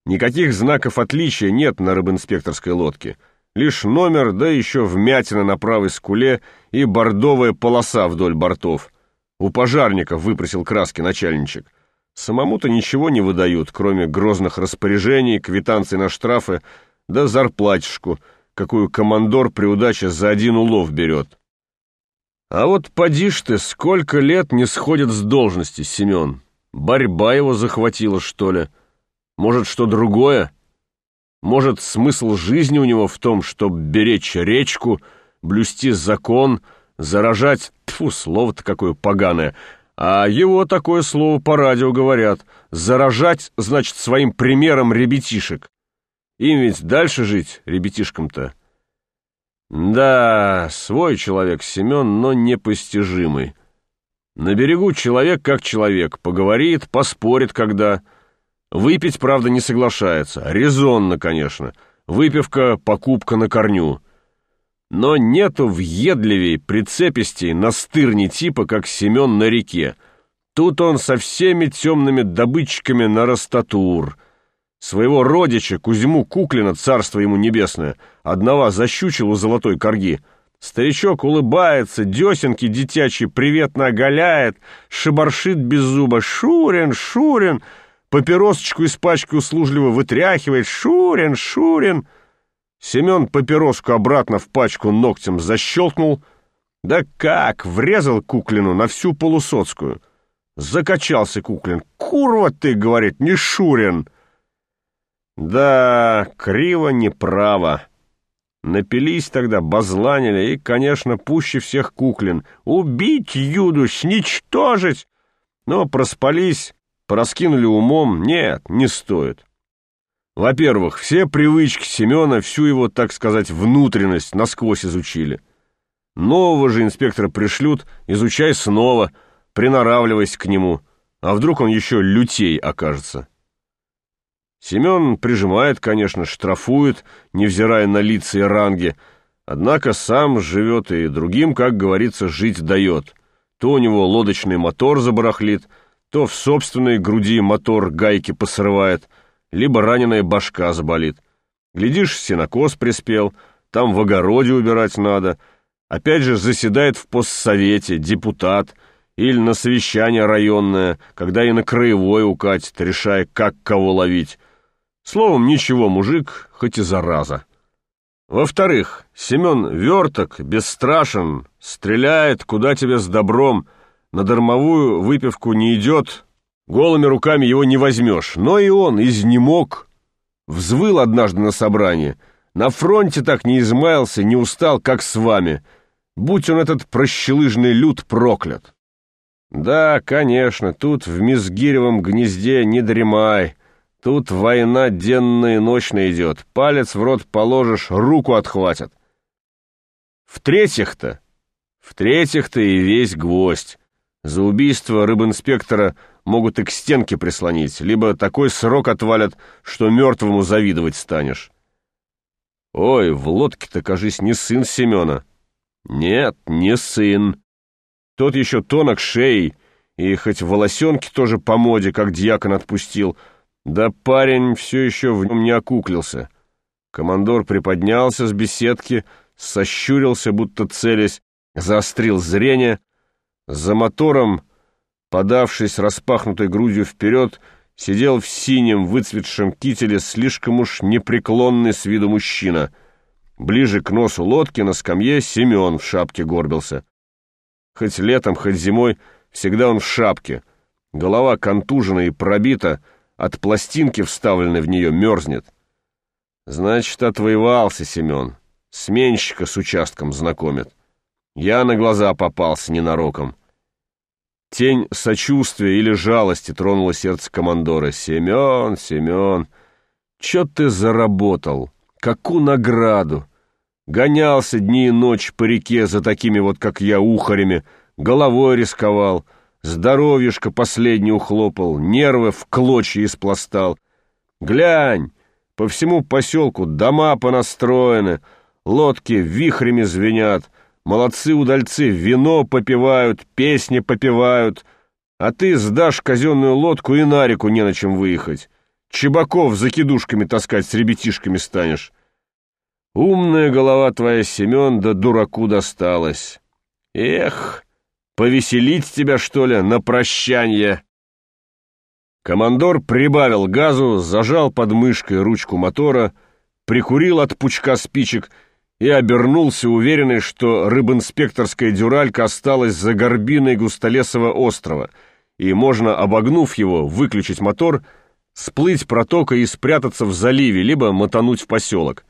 Никаких знаков отличия нет на рыбинспекторской лодке. Лишь номер, да еще вмятина на правой скуле и бордовая полоса вдоль бортов. У пожарников выпросил краски начальничек. Самому-то ничего не выдают, кроме грозных распоряжений, квитанций на штрафы, да зарплатишку, какую командор при удаче за один улов берет. А вот поди ж ты, сколько лет не сходит с должности Семен. Борьба его захватила, что ли? Может, что другое? Может, смысл жизни у него в том, чтобы беречь речку, блюсти закон, заражать, тьфу, слово-то какое поганое, а его такое слово по радио говорят, заражать, значит, своим примером ребятишек. Им ведь дальше жить, ребятишкам-то. Да, свой человек Семен, но непостижимый. На берегу человек как человек, поговорит, поспорит когда. Выпить, правда, не соглашается. Резонно, конечно. Выпивка, покупка на корню. Но нету въедливей, прицепистей, настырней типа, как Семен на реке. Тут он со всеми темными добытчиками на растатур. Своего родича, Кузьму Куклина, царство ему небесное, одного защучил у золотой корги. Старичок улыбается, десенки детячий приветно оголяет, шебаршит без зуба. «Шурин, Шурин!» Папиросочку из пачки услужливо вытряхивает. «Шурин, Шурин!» Семен папироску обратно в пачку ногтем защелкнул. Да как, врезал Куклину на всю Полусоцкую. Закачался Куклин. «Курва ты, — говорит, — не Шурин!» Да, криво неправо. Напились тогда, базланили, и, конечно, пуще всех Куклин. Убить Юду, сничтожить! Но проспались, пораскинули умом. Нет, не стоит. Во-первых, все привычки Семена, всю его, так сказать, внутренность насквозь изучили. Нового же инспектора пришлют, изучай снова, приноравливайся к нему. А вдруг он еще лютей окажется? Семен прижимает, конечно, штрафует, невзирая на лица и ранги, однако сам живет и другим, как говорится, жить дает. То у него лодочный мотор забарахлит, то в собственной груди мотор гайки посрывает, либо раненая башка заболит. Глядишь, сенокос приспел, там в огороде убирать надо. Опять же заседает в постсовете депутат или на совещание районное, когда и на краевой укатит, решая, как кого ловить. Словом, ничего, мужик, хоть и зараза. Во-вторых, Семен верток, бесстрашен, стреляет, куда тебе с добром, на дармовую выпивку не идет, голыми руками его не возьмешь. Но и он изнемог, взвыл однажды на собрании. На фронте так не измаялся, не устал, как с вами. Будь он этот прощелыжный люд проклят. Да, конечно, тут в Мизгиревом гнезде не дремай. Тут война денная и ночная идет. Палец в рот положишь, руку отхватят. В-третьих-то и весь гвоздь. За убийство рыбинспектора могут и к стенке прислонить, либо такой срок отвалят, что мертвому завидовать станешь. Ой, в лодке-то, кажись, не сын Семена. Нет, не сын. Тот еще тонок шеей, и хоть волосенки тоже по моде, как дьякон отпустил, да парень все еще в нем не окуклился. Командор приподнялся с беседки, сощурился, будто целясь, заострил зрение. За мотором, подавшись распахнутой грудью вперед, сидел в синем выцветшем кителе слишком уж непреклонный с виду мужчина. Ближе к носу лодки на скамье Семен в шапке горбился. Хоть летом, хоть зимой, всегда он в шапке. Голова контужена и пробита, от пластинки, вставленной в нее, мерзнет. Значит, отвоевался Семен. Сменщика с участком знакомит. Я на глаза попался ненароком. Тень сочувствия или жалости тронула сердце командора. «Семен, Семен, чё ты заработал? Какую награду? Гонялся дни и ночь по реке за такими вот, как я, ухарями, головой рисковал, здоровьишко последний ухлопал, нервы в клочья испластал. Глянь, по всему поселку дома понастроены, лодки вихрями звенят, молодцы-удальцы вино попивают, песни попивают, а ты сдашь казенную лодку и на реку не на чем выехать. чебаков за кидушками таскать с ребятишками станешь. Умная голова твоя, Семен, да дураку досталась. Эх, повеселить тебя, что ли, на прощанье!» Командор прибавил газу, зажал под мышкой ручку мотора, прикурил от пучка спичек и обернулся, уверенный, что рыбинспекторская дюралька осталась за горбиной Густолесова острова, и можно, обогнув его, выключить мотор, сплыть протокой и спрятаться в заливе, либо мотануть в поселок.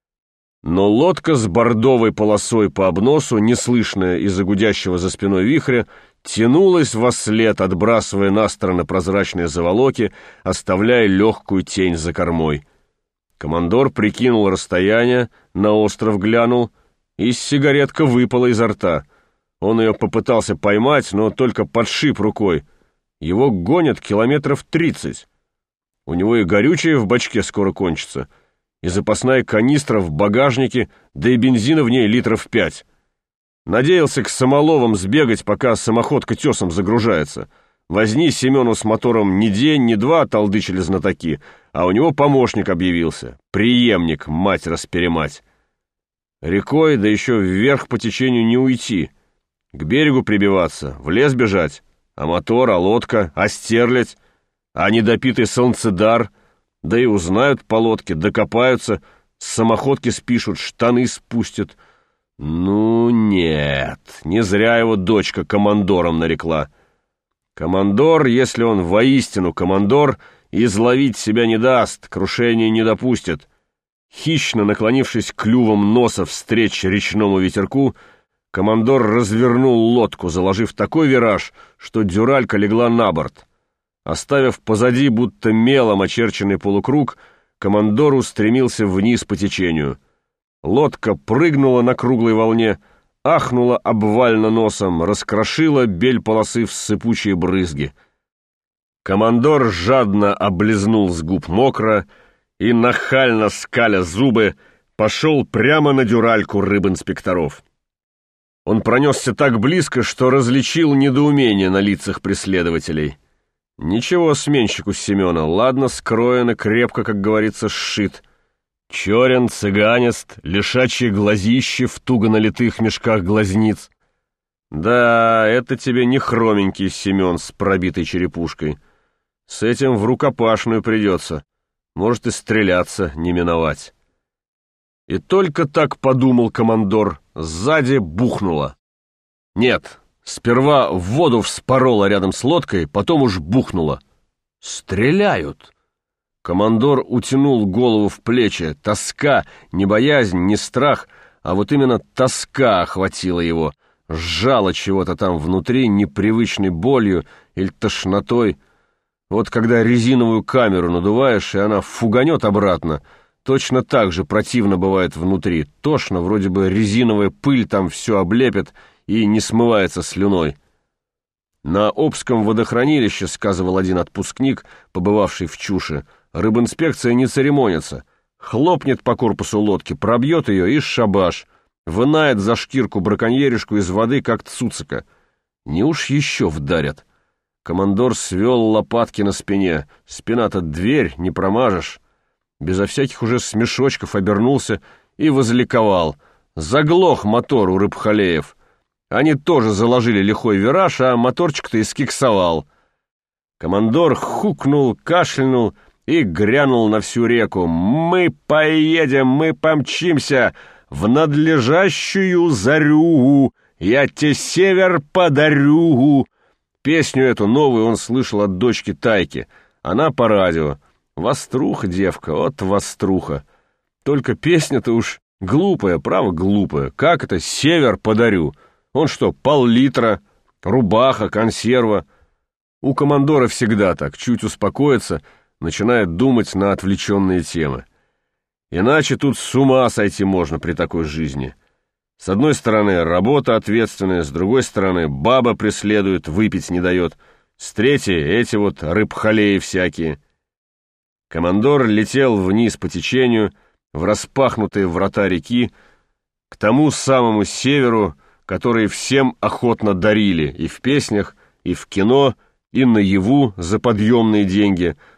Но лодка с бордовой полосой по обносу, неслышная из-за гудящего за спиной вихря, тянулась вослед, отбрасывая на стороны прозрачные заволоки, оставляя легкую тень за кормой. Командор прикинул расстояние, на остров глянул, и сигаретка выпала изо рта. Он ее попытался поймать, но только подшип рукой. Его гонят километров 30. У него и горючее в бачке скоро кончится, и запасная канистра в багажнике, да и бензина в ней литров 5. Надеялся к Самоловым сбегать, пока самоходка тесом загружается. Возни Семену с мотором ни день, ни два, толдычили знатоки, а у него помощник объявился, преемник, мать-расперемать. Рекой, да еще вверх по течению не уйти. К берегу прибиваться, в лес бежать, а мотор, а лодка, а стерлядь, а недопитый солнцедар, да и узнают по лодке, докопаются, с самоходки спишут, штаны спустят. Ну нет, не зря его дочка командором нарекла. Командор, если он воистину командор, изловить себя не даст, крушения не допустит. Хищно наклонившись клювом носа встреч речному ветерку, командор развернул лодку, заложив такой вираж, что дюралька легла на борт. Оставив позади будто мелом очерченный полукруг, командор устремился вниз по течению. Лодка прыгнула на круглой волне, ахнула обвально носом, раскрошила бель полосы в сыпучие брызги. Командор жадно облизнул с губ мокро и, нахально скаля зубы, пошел прямо на дюральку рыбинспекторов. Он пронесся так близко, что различил недоумение на лицах преследователей. Ничего сменщику Семена, ладно скроено, крепко, как говорится, сшит. Черен, цыганист, лишачьи глазищи в туго налитых мешках глазниц. Да, это тебе не хроменький Семен с пробитой черепушкой. С этим в рукопашную придется. Может и стреляться не миновать. И только так подумал командор, сзади бухнуло. Нет, сперва в воду вспорола рядом с лодкой, потом уж бухнуло. Стреляют! Командор утянул голову в плечи. Тоска, не боязнь, не страх, а вот именно тоска охватила его. Сжала чего-то там внутри непривычной болью или тошнотой. Вот когда резиновую камеру надуваешь, и она фуганет обратно, точно так же противно бывает внутри. Тошно, вроде бы резиновая пыль там все облепит и не смывается слюной. На Обском водохранилище, сказывал один отпускник, побывавший в Чуше, рыбинспекция не церемонится. Хлопнет по корпусу лодки, пробьет ее и шабаш. Вынает за шкирку браконьеришку из воды, как цуцика. Не уж еще вдарят. Командор свел лопатки на спине. Спина-то дверь, не промажешь. Безо всяких уже смешочков обернулся и возликовал. Заглох мотор у рыбхалеев. Они тоже заложили лихой вираж, а моторчик-то искиксовал. Командор хукнул, кашлянул и грянул на всю реку. «Мы поедем, мы помчимся в надлежащую зарю, я те север подарю». Песню эту новую он слышал от дочки Тайки. Она по радио. Воструха, девка, вот воструха. Только песня-то уж глупая, право глупая. Как это «север подарю»? Он что, пол-литра, рубаха, консерва? У командора всегда так, чуть успокоится, начинает думать на отвлеченные темы. Иначе тут с ума сойти можно при такой жизни. С одной стороны, работа ответственная, с другой стороны, баба преследует, выпить не дает, с третьей эти вот рыбхалеи всякие. Командор летел вниз по течению, в распахнутые врата реки, к тому самому северу, который всем охотно дарили и в песнях, и в кино, и наяву за подъемные деньги,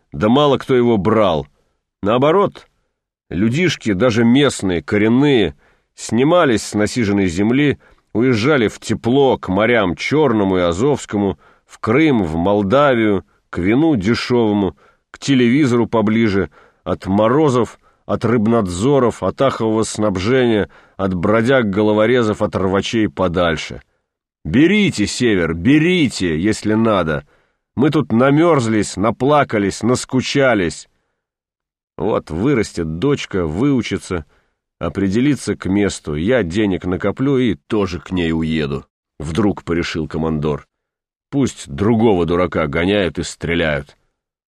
да мало кто его брал. Наоборот, людишки, даже местные, коренные, снимались с насиженной земли, уезжали в тепло к морям Черному и Азовскому, в Крым, в Молдавию, к вину дешевому, к телевизору поближе, от морозов, от рыбнадзоров, от ахового снабжения, от бродяг-головорезов, от рвачей подальше. Берите, Север, берите, если надо. Мы тут намерзлись, наплакались, наскучались. Вот вырастет дочка, выучится, определиться к месту. Я денег накоплю и тоже к ней уеду. Вдруг порешил командор. Пусть другого дурака гоняют и стреляют.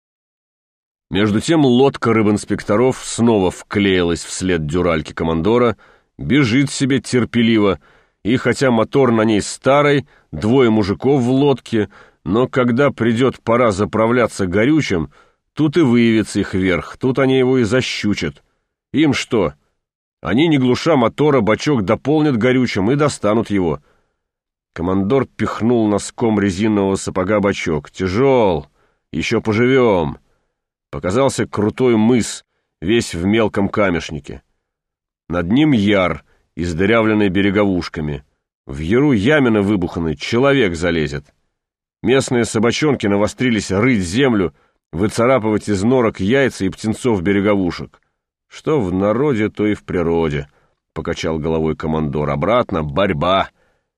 Между тем лодка рыбинспекторов снова вклеилась вслед дюральки командора, бежит себе терпеливо, и хотя мотор на ней старый, двое мужиков в лодке, но когда придет пора заправляться горючим, тут и выявится их верх, тут они его и защучат. Им что? Они, не глуша мотора, бачок дополнят горючим и достанут его. Командор пихнул носком резинового сапога бачок. Тяжел, еще поживем. Показался крутой мыс, весь в мелком камешнике. Над ним яр, издырявленный береговушками. В яру ямина выбуханной человек залезет. Местные собачонки навострились рыть землю, выцарапывать из норок яйца и птенцов береговушек. Что в народе, то и в природе, — покачал головой командор. Обратно борьба.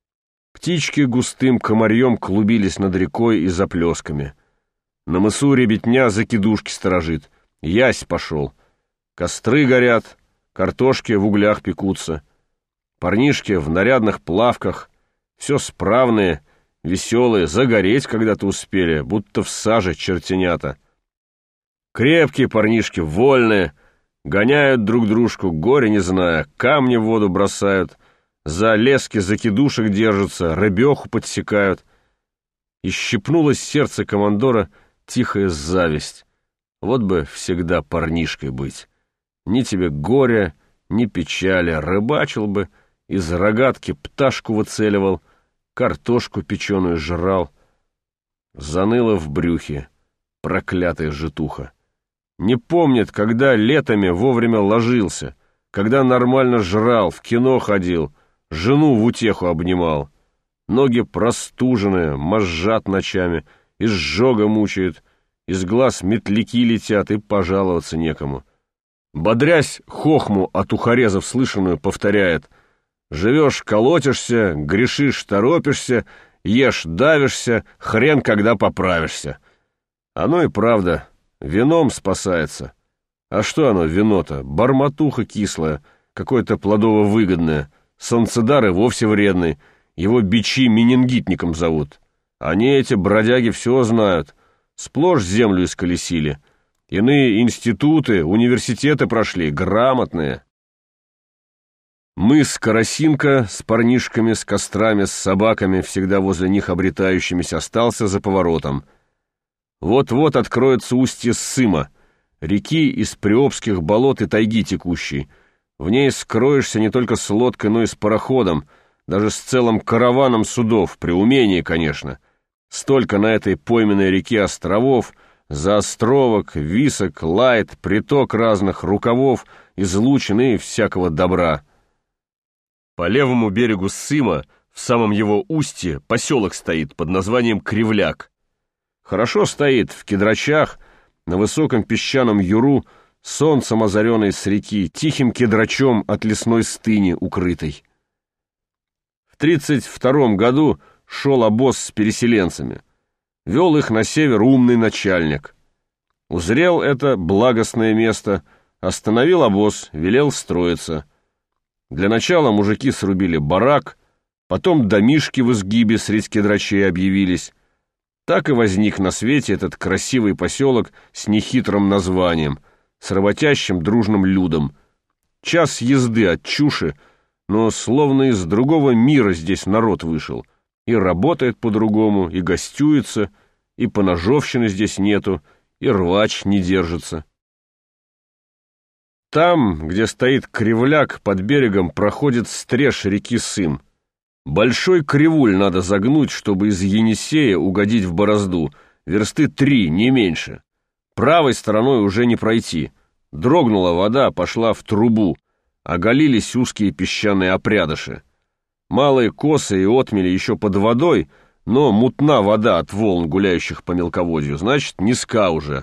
Птички густым комарьем клубились над рекой и заплесками. На мысу ребятня закидушки сторожит. Ясь пошел. Костры горят, картошки в углях пекутся. Парнишки в нарядных плавках, все справные, веселые, загореть когда-то успели, будто в саже чертенята. Крепкие парнишки, вольные, гоняют друг дружку, горе не зная, камни в воду бросают, за лески закидушек держатся, рыбеху подсекают. И щипнулось сердце командора тихая зависть. Вот бы всегда парнишкой быть. Ни тебе горя, ни печали, рыбачил бы, из рогатки пташку выцеливал, картошку печеную жрал. Заныло в брюхе, проклятая житуха. Не помнит, когда летами вовремя ложился, когда нормально жрал, в кино ходил, жену в утеху обнимал. Ноги простуженные, мозжат ночами, изжога мучает, из глаз метляки летят, и пожаловаться некому. Бодрясь хохму от ухарезов слышанную, повторяет: «Живешь, колотишься, грешишь, торопишься, ешь, давишься, хрен когда поправишься». Оно и правда, вином спасается. А что оно, вино-то? Бормотуха кислая, какое-то плодово-выгодное, солнцедар и вовсе вредный, его бичи менингитником зовут. Они, эти бродяги, все знают, сплошь землю исколесили. Иные институты, университеты прошли, грамотные. Мыс Карасинка с парнишками, с кострами, с собаками, всегда возле них обретающимися, остался за поворотом. Вот-вот откроется устье Сыма, реки из приобских болот и тайги текущей. В ней скроешься не только с лодкой, но и с пароходом, даже с целым караваном судов, при умении, конечно. Столько на этой пойменной реке островов, заостровок, висок, лайт, приток разных рукавов, излучин и всякого добра. По левому берегу Сыма, в самом его устье, поселок стоит под названием Кривляк. Хорошо стоит, в кедрачах, на высоком песчаном юру, солнцем озаренной с реки, тихим кедрачом от лесной стыни укрытой. В 1932 году шел обоз с переселенцами. Вел их на север умный начальник. Узрел это благостное место, остановил обоз, велел строиться. Для начала мужики срубили барак, потом домишки в изгибе средь кедрачей объявились. Так и возник на свете этот красивый поселок с нехитрым названием, с работящим дружным людом. Час езды от Чуши, но словно из другого мира здесь народ вышел. И работает по-другому, и гостюется, и поножовщины здесь нету, и рвач не держится. Там, где стоит Кривляк, под берегом проходит стреж реки Сым. Большой кривуль надо загнуть, чтобы из Енисея угодить в Борозду, версты 3, не меньше. Правой стороной уже не пройти. Дрогнула вода, пошла в трубу. Оголились узкие песчаные опрядыши. Малые косы и отмели еще под водой, но мутна вода от волн, гуляющих по мелководью, значит, низка уже.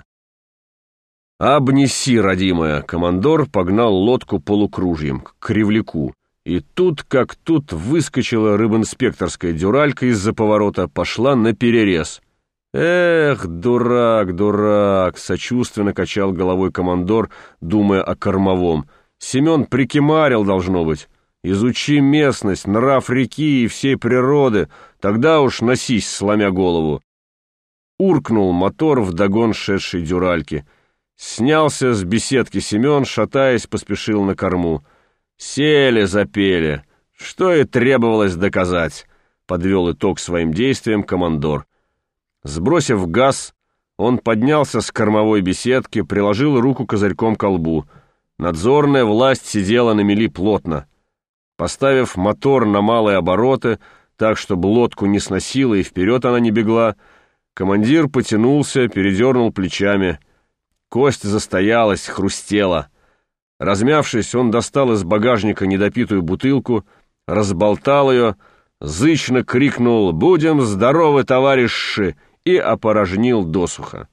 «Обнеси, родимая!» Командор погнал лодку полукружьем к Кривляку. И тут, как тут, выскочила рыбинспекторская дюралька из-за поворота, пошла наперерез. «Эх, дурак, дурак!» — сочувственно качал головой командор, думая о кормовом. «Семен прикимарил, должно быть. Изучи местность, нрав реки и всей природы, тогда уж носись, сломя голову». Уркнул мотор вдогон шедшей дюральки. Снялся с беседки Семен, шатаясь, поспешил на корму. «Сели, запели. Что и требовалось доказать», — подвел итог своим действиям командор. Сбросив газ, он поднялся с кормовой беседки, приложил руку козырьком к колбу. Надзорная власть сидела на мели плотно. Поставив мотор на малые обороты, так, чтобы лодку не сносило и вперед она не бегла, командир потянулся, передернул плечами. Кость застоялась, хрустела. Размявшись, он достал из багажника недопитую бутылку, разболтал ее, зычно крикнул «Будем здоровы, товарищи!» и опорожнил досуха.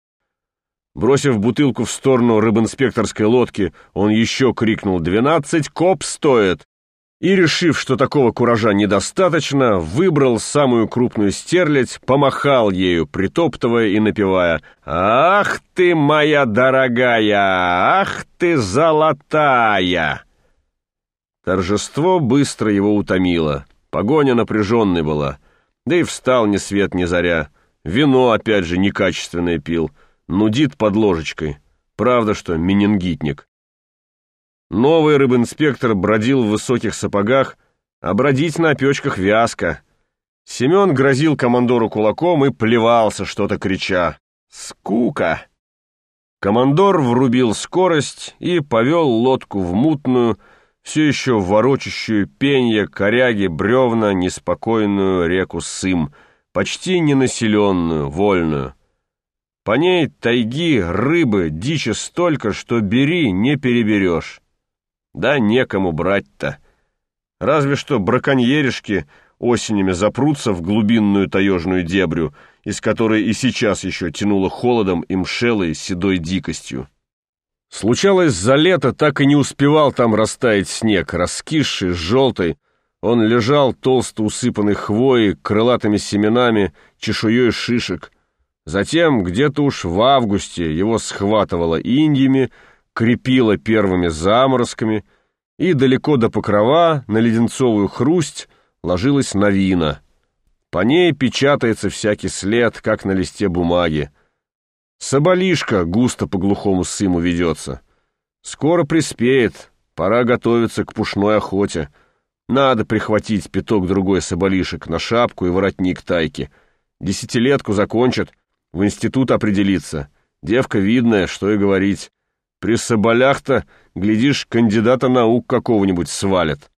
Бросив бутылку в сторону рыбинспекторской лодки, он еще крикнул «12 коп стоит!» и, решив, что такого куража недостаточно, выбрал самую крупную стерлядь, помахал ею, притоптывая и напевая «Ах ты, моя дорогая! Ах ты, золотая!» Торжество быстро его утомило, погоня напряженной была, да и встал ни свет ни заря. Вино, опять же, некачественное пил, нудит под ложечкой. Правда, что менингитник. Новый рыбинспектор бродил в высоких сапогах, а бродить на опечках вязко. Семен грозил командору кулаком и плевался, что-то крича. «Скука!» Командор врубил скорость и повел лодку в мутную, все еще ворочащую пенья, коряги, бревна, неспокойную реку Сым, почти ненаселенную, вольную. По ней тайги, рыбы, дичи столько, что бери, не переберешь. Да некому брать-то. Разве что браконьеришки осенями запрутся в глубинную таежную дебрю, из которой и сейчас еще тянуло холодом и мшелой седой дикостью. Случалось, за лето так и не успевал там растаять снег, раскисший, желтый. Он лежал толсто усыпанный хвоей, крылатыми семенами, чешуей шишек. Затем, где-то уж в августе, его схватывало иньями, крепило первыми заморозками, и далеко до Покрова на леденцовую хрусть ложилась новина. По ней печатается всякий след, как на листе бумаги. Соболишка густо по глухому Сыму ведется. Скоро приспеет, пора готовиться к пушной охоте. Надо прихватить пяток-другой соболишек на шапку и воротник тайки. 10-летку закончат, в институт определиться. Девка видная, что и говорить. При соболях-то, глядишь, кандидата наук какого-нибудь свалят.